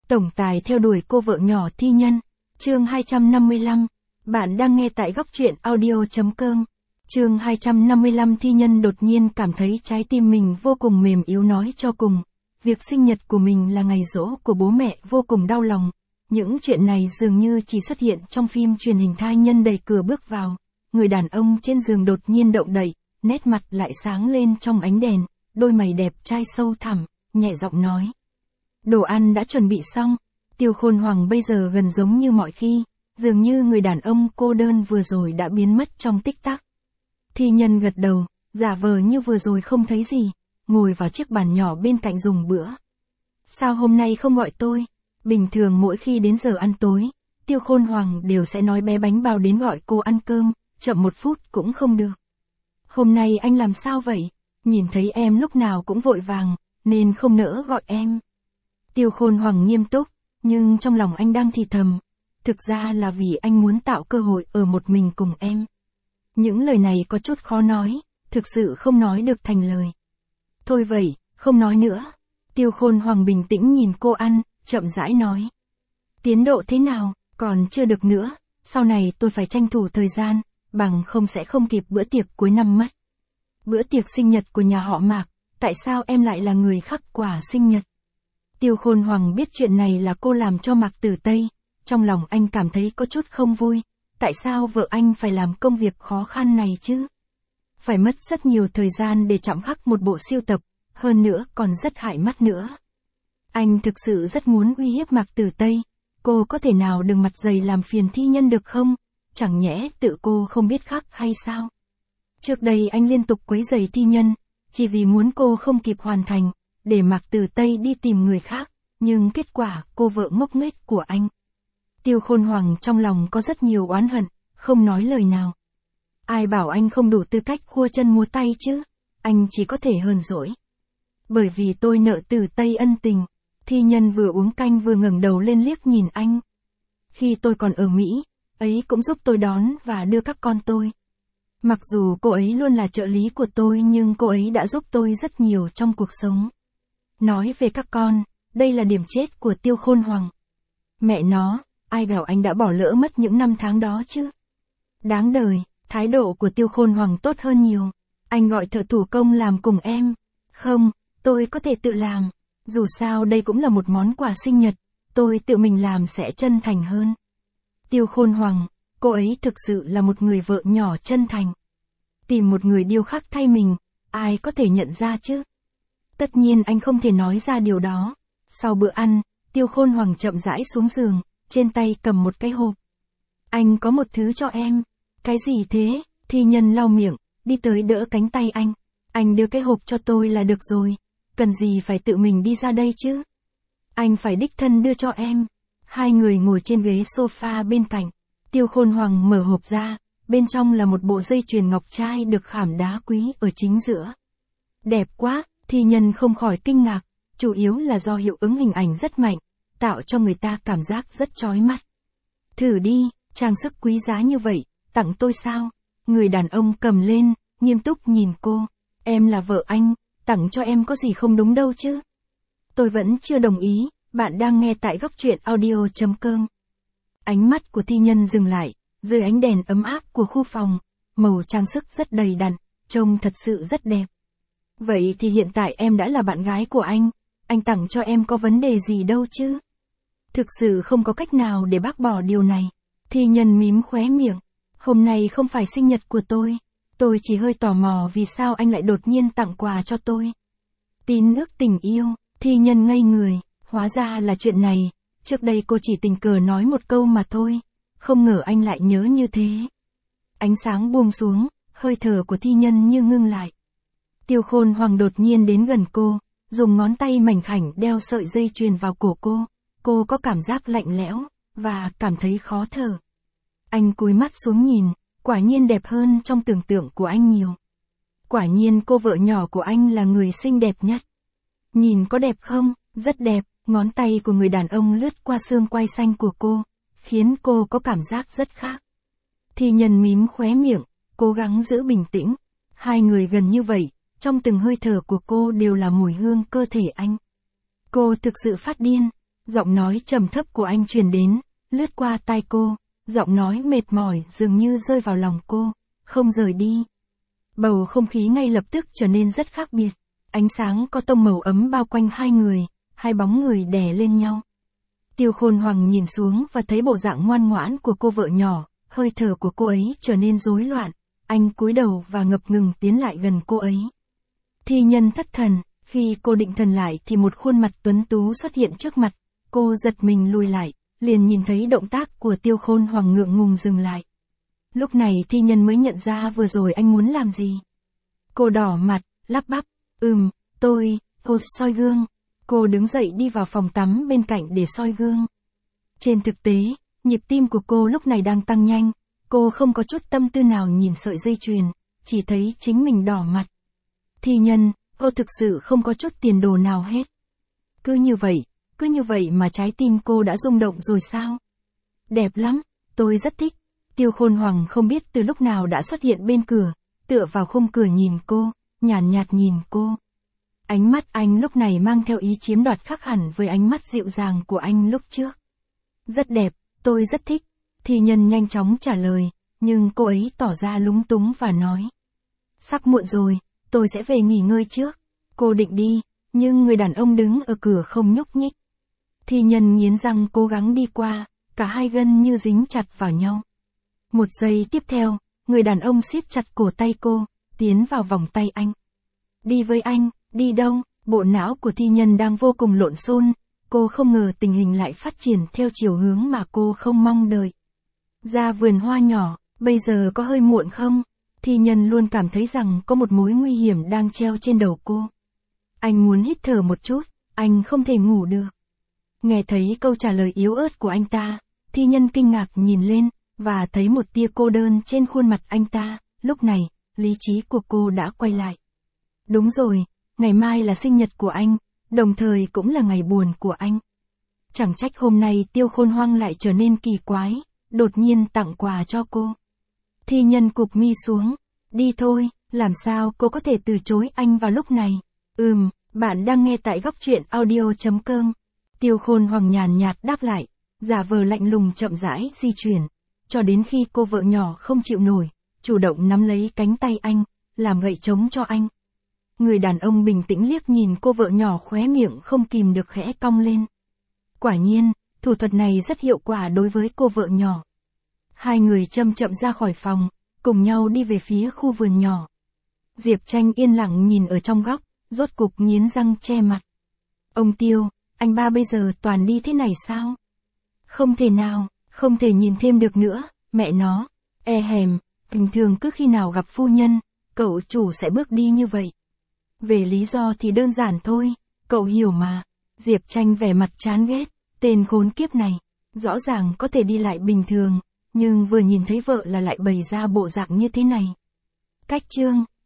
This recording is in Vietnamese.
Tổng tài theo đuổi cô vợ nhỏ thi nhân. Chương 255. Bạn đang nghe tại góc truyện audio.com. Chương 255. Thi nhân đột nhiên cảm thấy trái tim mình vô cùng mềm yếu, nói cho cùng. Việc sinh nhật của mình là ngày giỗ của bố mẹ, vô cùng đau lòng. Những chuyện này dường như chỉ xuất hiện trong phim truyền hình. Thai nhân đẩy cửa bước vào. Người đàn ông trên giường đột nhiên động đậy, nét mặt lại sáng lên trong ánh đèn, đôi mày đẹp trai sâu thẳm, nhẹ giọng nói. Đồ ăn đã chuẩn bị xong. Tiêu Khôn Hoàng bây giờ gần giống như mọi khi, dường như người đàn ông cô đơn vừa rồi đã biến mất trong tích tắc. Thi nhân gật đầu, giả vờ như vừa rồi không thấy gì, ngồi vào chiếc bàn nhỏ bên cạnh dùng bữa. Sao hôm nay không gọi tôi? Bình thường mỗi khi đến giờ ăn tối, Tiêu Khôn Hoàng đều sẽ nói bé bánh bao đến gọi cô ăn cơm, chậm một phút cũng không được. Hôm nay anh làm sao vậy? Nhìn thấy em lúc nào cũng vội vàng, nên không nỡ gọi em. Tiêu Khôn Hoàng nghiêm túc, nhưng trong lòng anh đang thì thầm. Thực ra là vì anh muốn tạo cơ hội ở một mình cùng em. Những lời này có chút khó nói, thực sự không nói được thành lời. Thôi vậy, không nói nữa. Tiêu Khôn Hoàng bình tĩnh nhìn cô ăn, chậm rãi nói. Tiến độ thế nào? Còn chưa được nữa, sau này tôi phải tranh thủ thời gian, bằng không sẽ không kịp bữa tiệc cuối năm mất. Bữa tiệc sinh nhật của nhà họ Mạc, tại sao em lại là người khắc quả sinh nhật? Tiêu Khôn Hoàng biết chuyện này là cô làm cho Mạc Tử Tây, trong lòng anh cảm thấy có chút không vui, tại sao vợ anh phải làm công việc khó khăn này chứ? Phải mất rất nhiều thời gian để chạm khắc một bộ sưu tập, hơn nữa còn rất hại mắt nữa. Anh thực sự rất muốn uy hiếp Mạc Tử Tây, cô có thể nào đừng mặt dày làm phiền thi nhân được không? Chẳng nhẽ tự cô không biết khắc hay sao? Trước đây anh liên tục quấy rầy thi nhân, chỉ vì muốn cô không kịp hoàn thành, để Mạc Tử Tây đi tìm người khác, nhưng kết quả cô vợ ngốc nghếch của anh. Tiêu Khôn Hoàng trong lòng có rất nhiều oán hận, không nói lời nào. Ai bảo anh không đủ tư cách khua chân múa tay chứ, anh chỉ có thể hờn dỗi. Bởi vì tôi nợ Tử Tây ân tình. Thi nhân vừa uống canh vừa ngẩng đầu lên liếc nhìn anh. Khi tôi còn ở Mỹ, ấy cũng giúp tôi đón và đưa các con tôi. Mặc dù cô ấy luôn là trợ lý của tôi nhưng cô ấy đã giúp tôi rất nhiều trong cuộc sống. Nói về các con, đây là điểm chết của Tiêu Khôn Hoàng. Mẹ nó, ai bảo anh đã bỏ lỡ mất những năm tháng đó chứ? Đáng đời, thái độ của Tiêu Khôn Hoàng tốt hơn nhiều. Anh gọi thợ thủ công làm cùng em. Không, tôi có thể tự làm. Dù sao đây cũng là một món quà sinh nhật, tôi tự mình làm sẽ chân thành hơn. Tiêu Khôn Hoàng, cô ấy thực sự là một người vợ nhỏ chân thành. Tìm một người điêu khắc thay mình, ai có thể nhận ra chứ? Tất nhiên anh không thể nói ra điều đó. Sau bữa ăn, Tiêu Khôn Hoàng chậm rãi xuống giường, trên tay cầm một cái hộp. Anh có một thứ cho em. Cái gì thế? Thi nhân lau miệng, đi tới đỡ cánh tay anh. Anh đưa cái hộp cho tôi là được rồi. Cần gì phải tự mình đi ra đây chứ? Anh phải đích thân đưa cho em. Hai người ngồi trên ghế sofa bên cạnh. Tiêu Khôn Hoàng mở hộp ra, bên trong là một bộ dây chuyền ngọc trai được khảm đá quý ở chính giữa. Đẹp quá, thi nhân không khỏi kinh ngạc, chủ yếu là do hiệu ứng hình ảnh rất mạnh, tạo cho người ta cảm giác rất chói mắt. Thử đi, trang sức quý giá như vậy, tặng tôi sao? Người đàn ông cầm lên, nghiêm túc nhìn cô. Em là vợ anh, tặng cho em có gì không đúng đâu chứ? Tôi vẫn chưa đồng ý, bạn đang nghe tại góc truyện audio.com. Ánh mắt của thi nhân dừng lại, dưới ánh đèn ấm áp của khu phòng, màu trang sức rất đầy đặn, trông thật sự rất đẹp. Vậy thì hiện tại em đã là bạn gái của anh tặng cho em có vấn đề gì đâu chứ? Thực sự không có cách nào để bác bỏ điều này. Thi nhân mím khóe miệng, hôm nay không phải sinh nhật của tôi chỉ hơi tò mò vì sao anh lại đột nhiên tặng quà cho tôi. Tín ước tình yêu, thi nhân ngây người, hóa ra là chuyện này, trước đây cô chỉ tình cờ nói một câu mà thôi, không ngờ anh lại nhớ như thế. Ánh sáng buông xuống, hơi thở của thi nhân như ngưng lại. Tiêu Khôn Hoàng đột nhiên đến gần cô, dùng ngón tay mảnh khảnh đeo sợi dây chuyền vào cổ cô có cảm giác lạnh lẽo, và cảm thấy khó thở. Anh cúi mắt xuống nhìn, quả nhiên đẹp hơn trong tưởng tượng của anh nhiều. Quả nhiên cô vợ nhỏ của anh là người xinh đẹp nhất. Nhìn có đẹp không? Rất đẹp, ngón tay của người đàn ông lướt qua xương quai xanh của cô, khiến cô có cảm giác rất khác. Thi nhân mím khóe miệng, cố gắng giữ bình tĩnh. Hai người gần như vậy, trong từng hơi thở của cô đều là mùi hương cơ thể anh. Cô thực sự phát điên. Giọng nói trầm thấp của anh truyền đến, lướt qua tai cô, giọng nói mệt mỏi dường như rơi vào lòng cô, không rời đi. Bầu không khí ngay lập tức trở nên rất khác biệt, ánh sáng có tông màu ấm bao quanh hai người, hai bóng người đè lên nhau. Tiêu Khôn Hoàng nhìn xuống và thấy bộ dạng ngoan ngoãn của cô vợ nhỏ, hơi thở của cô ấy trở nên rối loạn, anh cúi đầu và ngập ngừng tiến lại gần cô ấy. Thi Nhân thất thần, khi cô định thần lại thì một khuôn mặt tuấn tú xuất hiện trước mặt, cô giật mình lùi lại, liền nhìn thấy động tác của Tiêu Khôn Hoàng ngượng ngùng dừng lại. Lúc này Thi Nhân mới nhận ra vừa rồi anh muốn làm gì. Cô đỏ mặt, lắp bắp, tôi soi gương. Cô đứng dậy đi vào phòng tắm bên cạnh để soi gương. Trên thực tế, nhịp tim của cô lúc này đang tăng nhanh, cô không có chút tâm tư nào nhìn sợi dây chuyền, chỉ thấy chính mình đỏ mặt. Thi Nhân, cô thực sự không có chút tiền đồ nào hết. Cứ như vậy mà trái tim cô đã rung động rồi sao? Đẹp lắm, tôi rất thích. Tiêu Khôn Hoàng không biết từ lúc nào đã xuất hiện bên cửa, tựa vào khung cửa nhìn cô, nhàn nhạt nhìn cô. Ánh mắt anh lúc này mang theo ý chiếm đoạt khác hẳn với ánh mắt dịu dàng của anh lúc trước. Rất đẹp, tôi rất thích. Thi Nhân nhanh chóng trả lời, nhưng cô ấy tỏ ra lúng túng và nói. Sắp muộn rồi, tôi sẽ về nghỉ ngơi trước. Cô định đi, nhưng người đàn ông đứng ở cửa không nhúc nhích. Thi Nhân nghiến răng cố gắng đi qua, cả hai gân như dính chặt vào nhau. Một giây tiếp theo, người đàn ông siết chặt cổ tay cô, tiến vào vòng tay anh. Đi với anh, đi đâu? Bộ não của Thi Nhân đang vô cùng lộn xộn, cô không ngờ tình hình lại phát triển theo chiều hướng mà cô không mong đợi. Ra vườn hoa nhỏ, bây giờ có hơi muộn không? Thi Nhân luôn cảm thấy rằng có một mối nguy hiểm đang treo trên đầu cô. Anh muốn hít thở một chút, anh không thể ngủ được. Nghe thấy câu trả lời yếu ớt của anh ta, Thi Nhân kinh ngạc nhìn lên, và thấy một tia cô đơn trên khuôn mặt anh ta. Lúc này, lý trí của cô đã quay lại. Đúng rồi, ngày mai là sinh nhật của anh, đồng thời cũng là ngày buồn của anh. Chẳng trách hôm nay Tiêu Khôn Hoàng lại trở nên kỳ quái, đột nhiên tặng quà cho cô. Thi Nhân cụp mi xuống, đi thôi, làm sao cô có thể từ chối anh vào lúc này? Bạn đang nghe tại góc truyện audio.com. Tiêu Khôn Hoàng nhàn nhạt đáp lại, giả vờ lạnh lùng chậm rãi di chuyển, cho đến khi cô vợ nhỏ không chịu nổi, chủ động nắm lấy cánh tay anh, làm gậy chống cho anh. Người đàn ông bình tĩnh liếc nhìn cô vợ nhỏ, khóe miệng không kìm được khẽ cong lên. Quả nhiên, thủ thuật này rất hiệu quả đối với cô vợ nhỏ. Hai người chậm chậm ra khỏi phòng, cùng nhau đi về phía khu vườn nhỏ. Diệp Tranh yên lặng nhìn ở trong góc, rốt cục nghiến răng che mặt. Ông Tiêu, anh ba bây giờ toàn đi thế này sao? Không thể nào, không thể nhìn thêm được nữa, mẹ nó, bình thường cứ khi nào gặp phu nhân, cậu chủ sẽ bước đi như vậy. Về lý do thì đơn giản thôi, cậu hiểu mà. Diệp Tranh vẻ mặt chán ghét, tên khốn kiếp này, rõ ràng có thể đi lại bình thường, nhưng vừa nhìn thấy vợ là lại bày ra bộ dạng như thế này. Cách chương